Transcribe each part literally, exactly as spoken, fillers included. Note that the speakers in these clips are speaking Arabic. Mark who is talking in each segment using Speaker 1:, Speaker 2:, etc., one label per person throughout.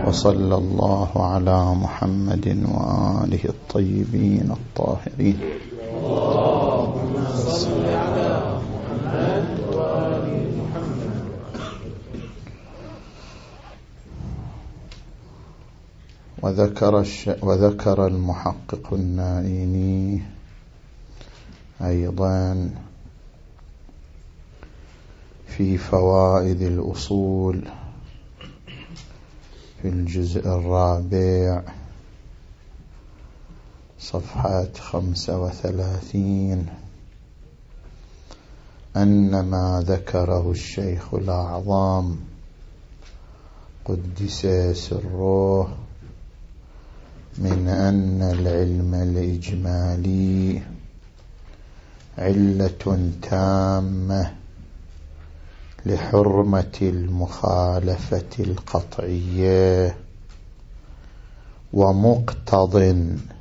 Speaker 1: وصلى الله على محمد وآله الطيبين الطاهرين.
Speaker 2: اللهم صل على محمد وآل محمد.
Speaker 1: وذكر, الش... وذكر المحقق النائيني أيضا في فوائد الأصول في الجزء الرابع صفحة خمسة وثلاثين أن ما ذكره الشيخ الأعظم قدس سره من أن العلم الإجمالي علة تامة لحرمة المخالفة القطعية ومقتض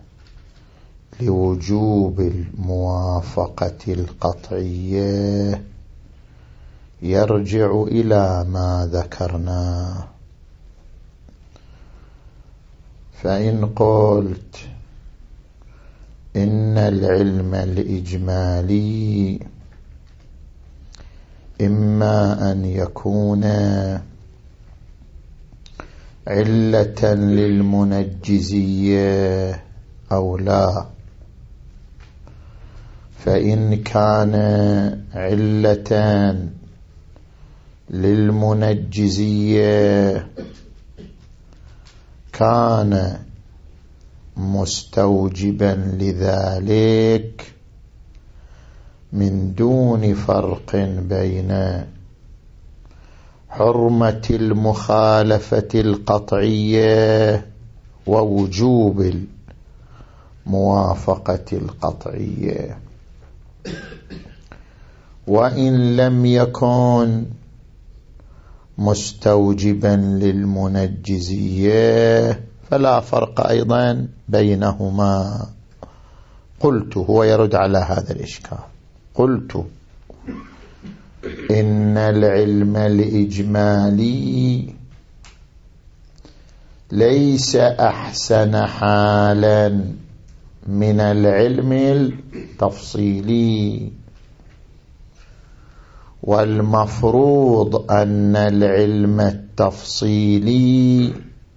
Speaker 1: لوجوب الموافقة القطعية يرجع إلى ما ذكرناه. فإن قلت إن العلم الإجمالي إما أن يكون علة للمنجزية أو لا، فإن كان علة للمنجزية كان مستوجبا لذلك من دون فرق بين حرمة المخالفة القطعية ووجوب الموافقة القطعية. وإن لم يكن مستوجبا للمنجزية فلا فرق أيضا بينهما. قلت، هو يرد على هذا الإشكال، قلت إن العلم الإجمالي ليس أحسن حالا من العلم التفصيلي، والمفروض أن العلم التفصيلي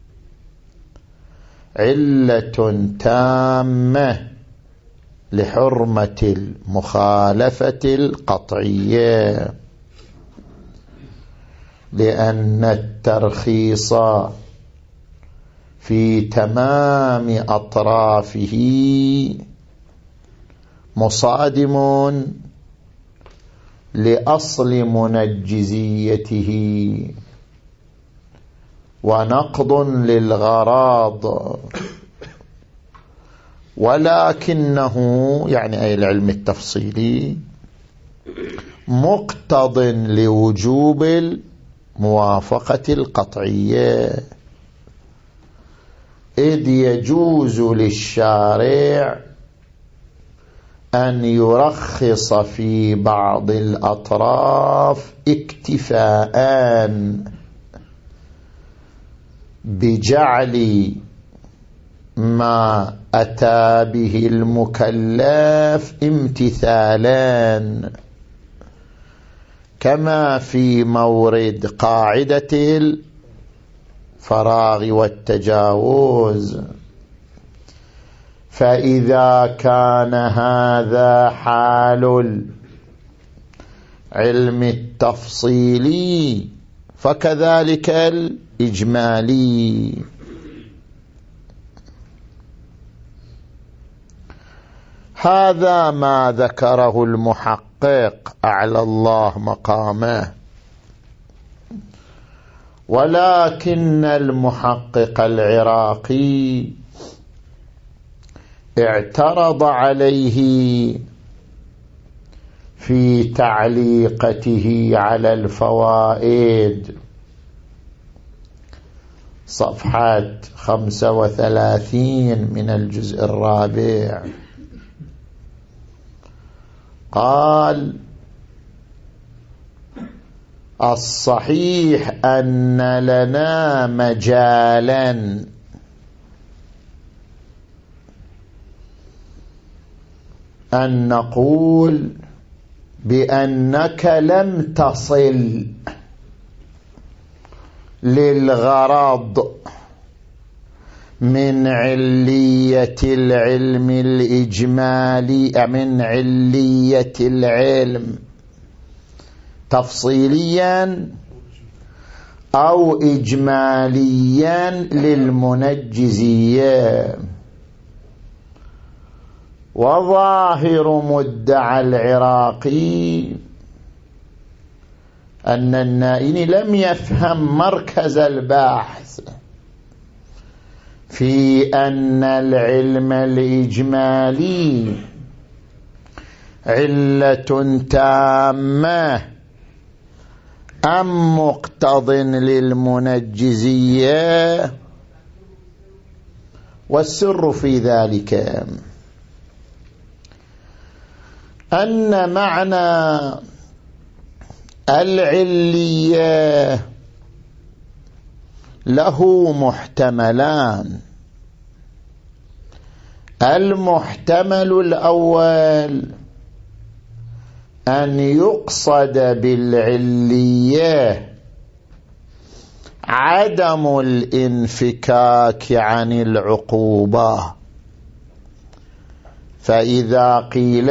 Speaker 1: علة تامة لحرمة المخالفة القطعية، لأن الترخيص في تمام أطرافه مصادم لأصل منجزيته ونقض للغراض، ولكنه يعني أي العلم التفصيلي مقتض لوجوب الموافقة القطعية، إذ يجوز للشارع أن يرخص في بعض الأطراف اكتفاء بجعل ما أتى به المكلف امتثالا، كما في مورد قاعدة الفراغ والتجاوز. فإذا كان هذا حال العلم التفصيلي فكذلك الإجمالي. هذا ما ذكره المحقق أعلى الله مقامه، ولكن المحقق العراقي اعترض عليه في تعليقته على الفوائد صفحة خمسة وثلاثين من الجزء الرابع. قال: الصحيح أن لنا مجالا أن نقول بأنك لم تصل للغرض من علية العلم الإجمالي، من علية العلم تفصيليا أو إجماليا للمنجزية. وظاهر مدعى العراقي أن النائين لم يفهم مركز البحث في أن العلم الإجمالي علة تامة أم مقتض للمنجزية. والسر في ذلك أن معنى العلية له محتملان. المحتمل الأول أن يقصد بالعلية عدم الانفكاك عن العقوبة، فإذا قيل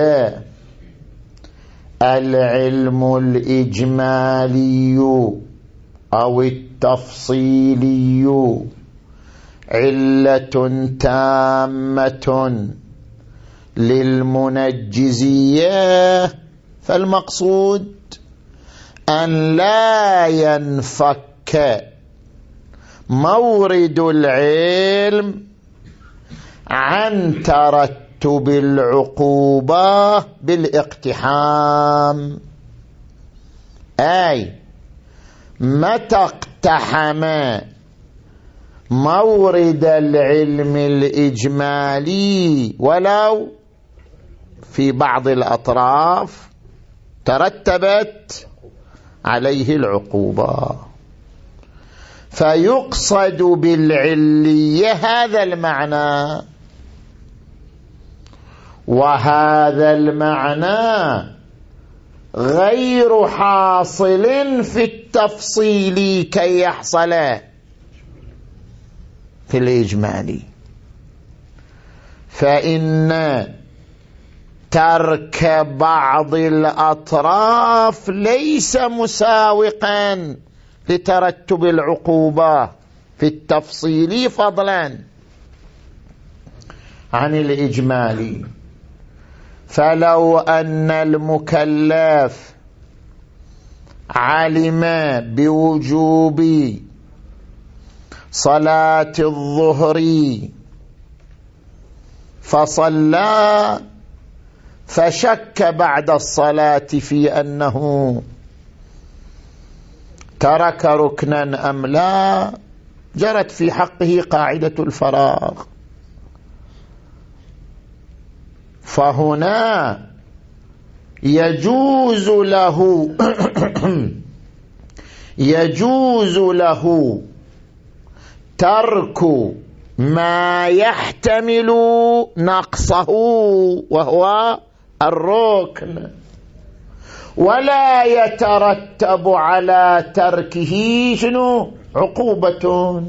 Speaker 1: العلم الإجمالي أو التفصيلي علة تامة للمنجزية، فالمقصود أن لا ينفك مورد العلم عن ترتب العقوبة بالاقتحام، أي متى اقتحم مورد العلم الإجمالي ولو في بعض الأطراف ترتبت عليه العقوبة، فيقصد بالعلية هذا المعنى. وهذا المعنى غير حاصل في التفصيل كي يحصل في الإجمالي، فإن ترك بعض الأطراف ليس مساوقا لترتب العقوبة في التفصيل فضلا عن الإجمالي. فلو أن المكلف علم بوجوب صلاة الظهر فصلى فشك بعد الصلاة في أنه ترك ركنا أم لا، جرت في حقه قاعدة الفراغ. فهنا يجوز له يجوز له ترك ما يحتمل نقصه وهو الركن، ولا يترتب على تركه شنو عقوبة.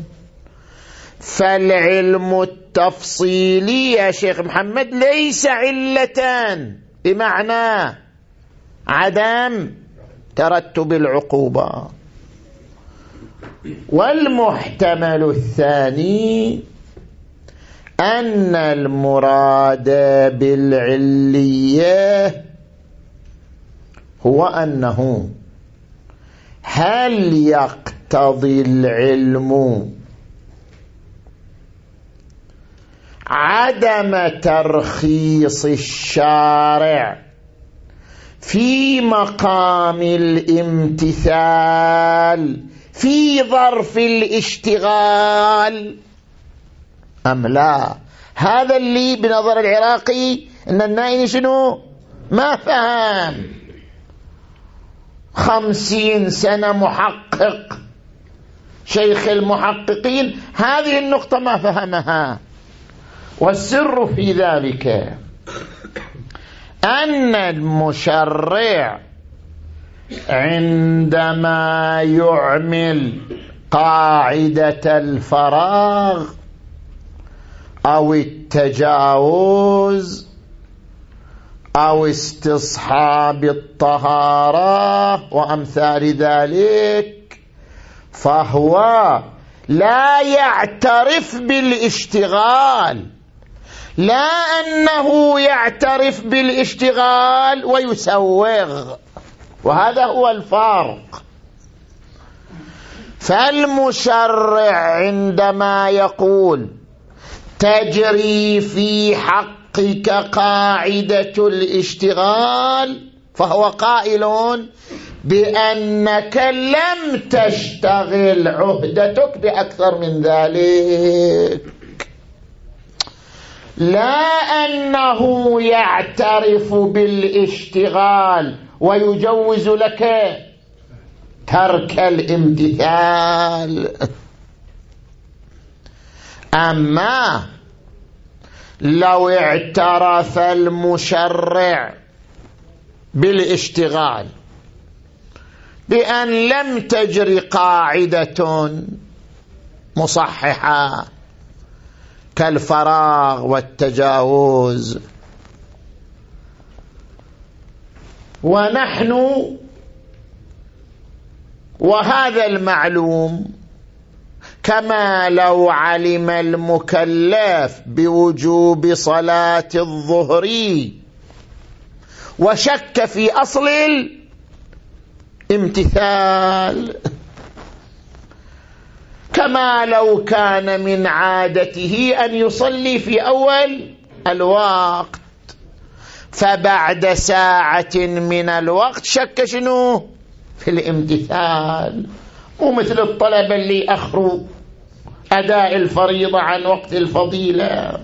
Speaker 1: فالعلم التفصيلي يا شيخ محمد ليس علتان بمعنى عدم ترتب العقوبة. والمحتمل الثاني أن المراد بالعلية هو أنه هل يقتضي العلم عدم ترخيص الشارع في مقام الامتثال في ظرف الاشتغال أم لا؟ هذا اللي بنظر العراقي إن النائين شنو ما فهم. خمسين سنة محقق، شيخ المحققين، هذه النقطة ما فهمها. والسر في ذلك أن المشرع عندما يعمل قاعدة الفراغ أو التجاوز أو استصحاب الطهارة وأمثال ذلك، فهو لا يعترف بالاشتغال، لا أنه يعترف بالاشتغال ويسوغ، وهذا هو الفرق. فالمشرع عندما يقول تجري في حقك قاعدة الاشتغال، فهو قائل بأنك لم تشتغل عهدتك بأكثر من ذلك، لا أنه يعترف بالاشتغال ويجوز لك ترك الامتثال. أما لو اعترف المشرع بالاشتغال بأن لم تجري قاعدة مصححة كالفراغ والتجاوز، ونحن وهذا المعلوم كما لو علم المكلف بوجوب صلاة الظهر وشك في أصل الامتثال، كما لو كان من عادته أن يصلي في أول الوقت فبعد ساعة من الوقت شك شنو في الامتثال، ومثل الطلبة اللي أخروا أداء الفريضة عن وقت الفضيلة.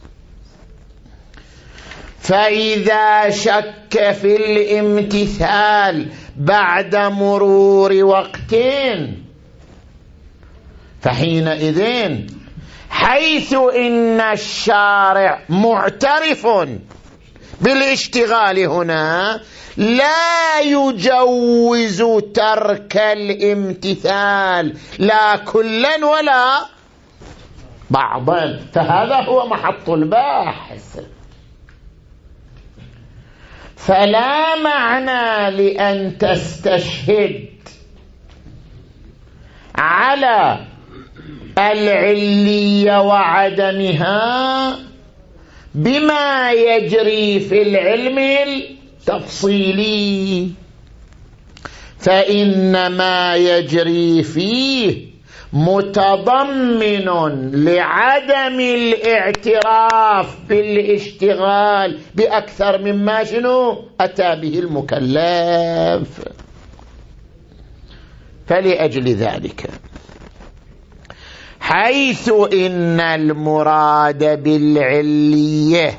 Speaker 1: فإذا شك في الامتثال بعد مرور وقتين، فحينئذ حيث إن الشارع معترف بالاشتغال هنا لا يجوز ترك الامتثال لا كلا ولا بعضا، فهذا هو محط الباحث. فلا معنى لأن تستشهد على العلية وعدمها بما يجري في العلم التفصيلي، فإنما يجري فيه متضمن لعدم الاعتراف بالاشتغال بأكثر مما شنو أتى به المكلف. فلأجل ذلك حيث إن المراد بالعلية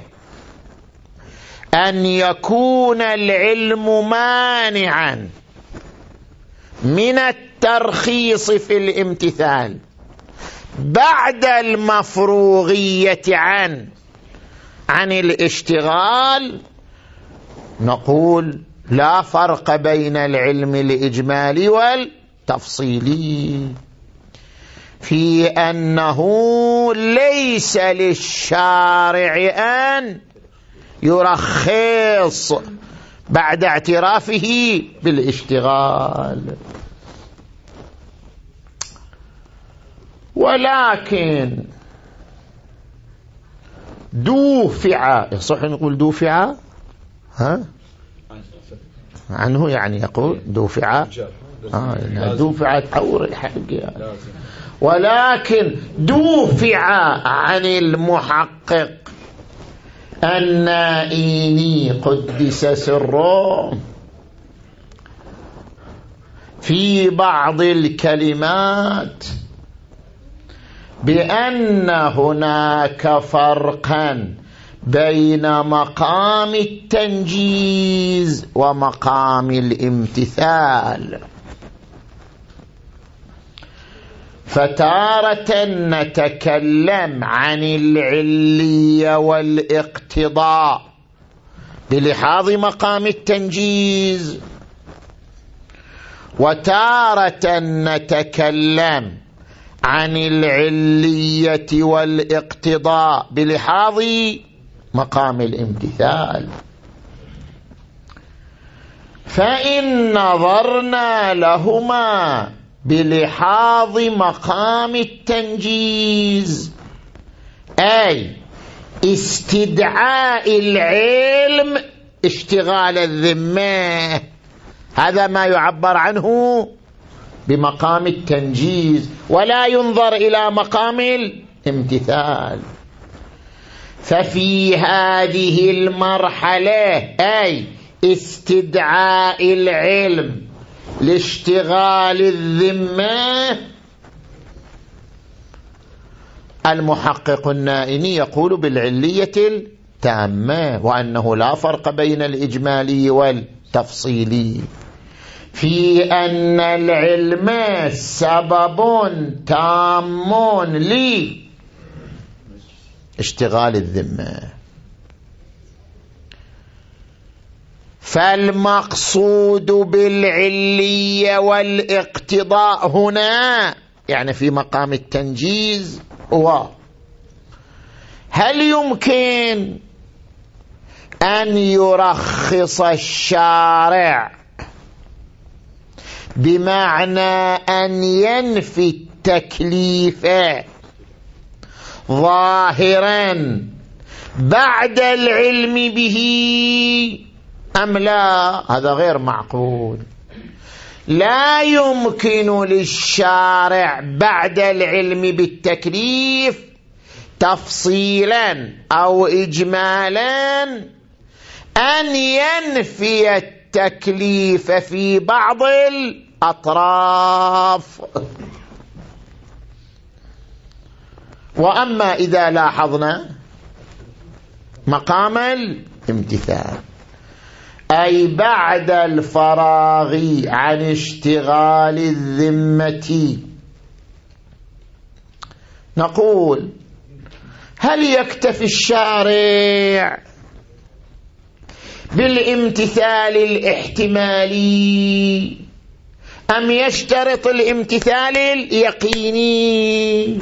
Speaker 1: أن يكون العلم مانعا من الترخيص في الامتثال بعد المفروغية عن عن الاشتغال، نقول لا فرق بين العلم الإجمالي والتفصيلي في أنه ليس للشارع أن يرخص بعد اعترافه بالاشتغال، ولكن دوفع، يصح نقول دوفع ها عنه، يعني يقول دوفع آه دوفع تحور الحق يعني. ولكن دوفع عن المحقق النائيني قدس سره في بعض الكلمات بأن هناك فرقا بين مقام التنجيز ومقام الامتثال. فتارة نتكلم عن العلية والاقتضاء بلحاظ مقام التنجيز، وتارة نتكلم عن العلية والاقتضاء بلحاظ مقام الامتثال. فإن نظرنا لهما بلحاظ مقام التنجيز، أي استدعاء العلم اشتغال الذمة، هذا ما يعبر عنه بمقام التنجيز، ولا ينظر إلى مقام الامتثال. ففي هذه المرحلة أي استدعاء العلم لاشتغال الذمة، المحقق النائني يقول بالعلية التامة، وأنه لا فرق بين الإجمالي والتفصيلي، في أن العلم سبب تام لاشتغال الذمة. فالمقصود بالعلية والاقتضاء هنا يعني في مقام التنجيز هو هل يمكن أن يرخص الشارع بمعنى أن ينفي التكليف ظاهرا بعد العلم به أم لا؟ هذا غير معقول. لا يمكن للشارع بعد العلم بالتكليف تفصيلا أو إجمالا أن ينفي التكليف في بعض الأطراف. وأما إذا لاحظنا مقام الامتثال، أي بعد الفراغ عن اشتغال الذمة، نقول هل يكتفي الشارع بالامتثال الاحتمالي أم يشترط الامتثال اليقيني؟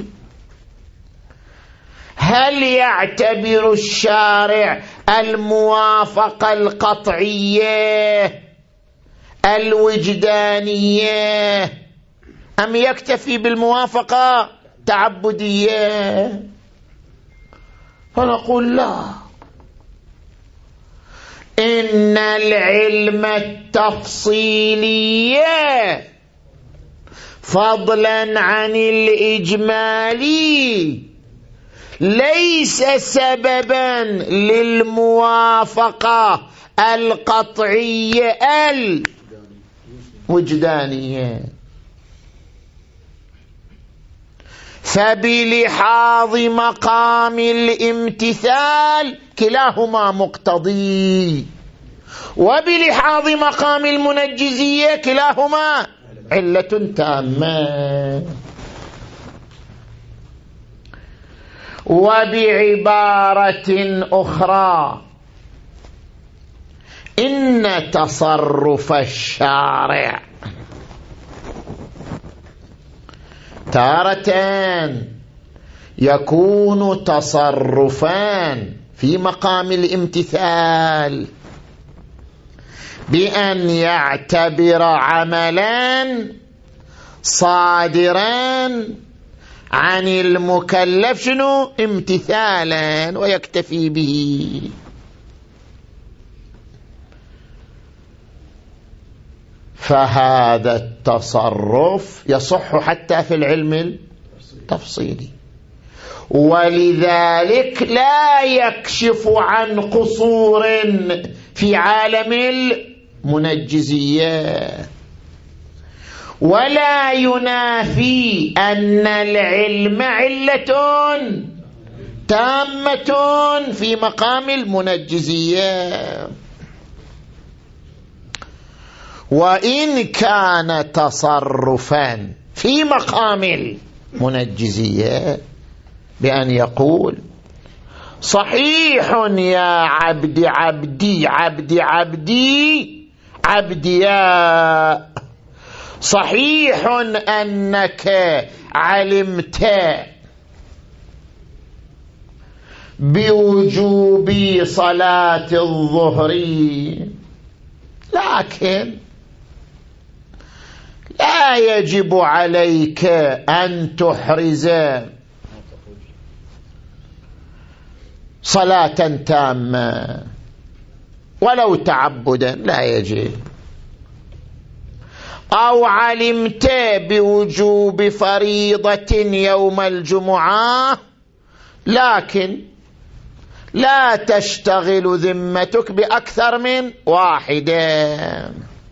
Speaker 1: هل يعتبر الشارع الموافقة القطعية الوجدانية أم يكتفي بالموافقة التعبدية؟ فنقول لا، إن العلم التفصيلي فضلا عن الإجمالي ليس سببا للموافقة القطعية الوجدانية. فبلحاظ مقام الامتثال كلاهما مقتضي، وبلحاظ مقام المنجزية كلاهما علة تامة. وبعبارة أخرى، إن تصرف الشارع تارة يكون تصرفان في مقام الامتثال بأن يعتبر عملا صادرا عن المكلف شنو؟ امتثالا ويكتفي به. فهذا التصرف يصح حتى في العلم التفصيلي، ولذلك لا يكشف عن قصور في عالم المنجزية، ولا ينافي أن العلم علة تامة في مقام المنجزية. وإن كان تصرفا في مقام المنجزية بأن يقول صحيح يا عبد عبدي عبد عبدي عبدي يا، صحيح أنك علمت بوجوب صلاة الظهر، لكن لا يجب عليك أن تحرز صلاة تامة ولو تعبدا، لا يجب. أو علمت بوجوب فريضة يوم الجمعة لكن لا تشتغل ذمتك بأكثر من واحدة،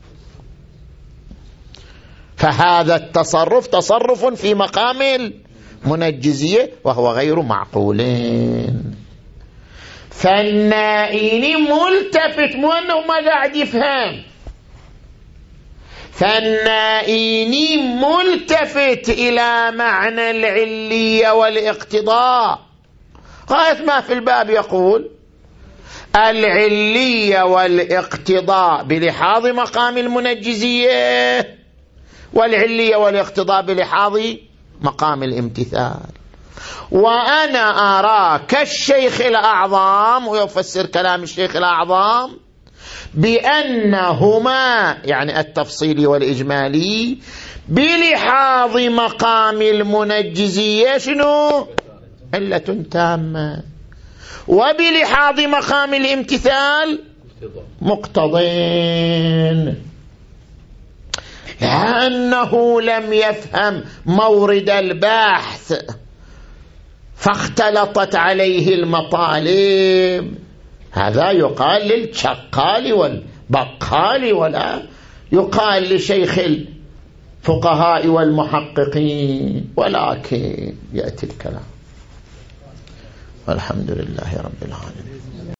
Speaker 1: فهذا التصرف تصرف في مقام المنجزية وهو غير معقول. فالنائين ملتفت، مو أنه ما قاعد يفهم، فالنائين ملتفت إلى معنى العلية والاقتضاء. غاية ما في الباب يقول العلية والاقتضاء بلحاظ مقام المنجزية، والعلية والاقتضاء بلحاظ مقام الامتثال. وأنا أرى كالشيخ الأعظم، ويفسر كلام الشيخ الأعظم بأنهما يعني التفصيلي والإجمالي بلحاظ مقام المنجزية شنو؟ علة تامة، وبلحاظ مقام الامتثال مقتضين، لأنه لم يفهم مورد البحث فاختلطت عليه المطالب. هذا يقال للشقال والبقال ولا يقال لشيخ الفقهاء والمحققين، ولكن يأتي الكلام. والحمد لله رب العالمين.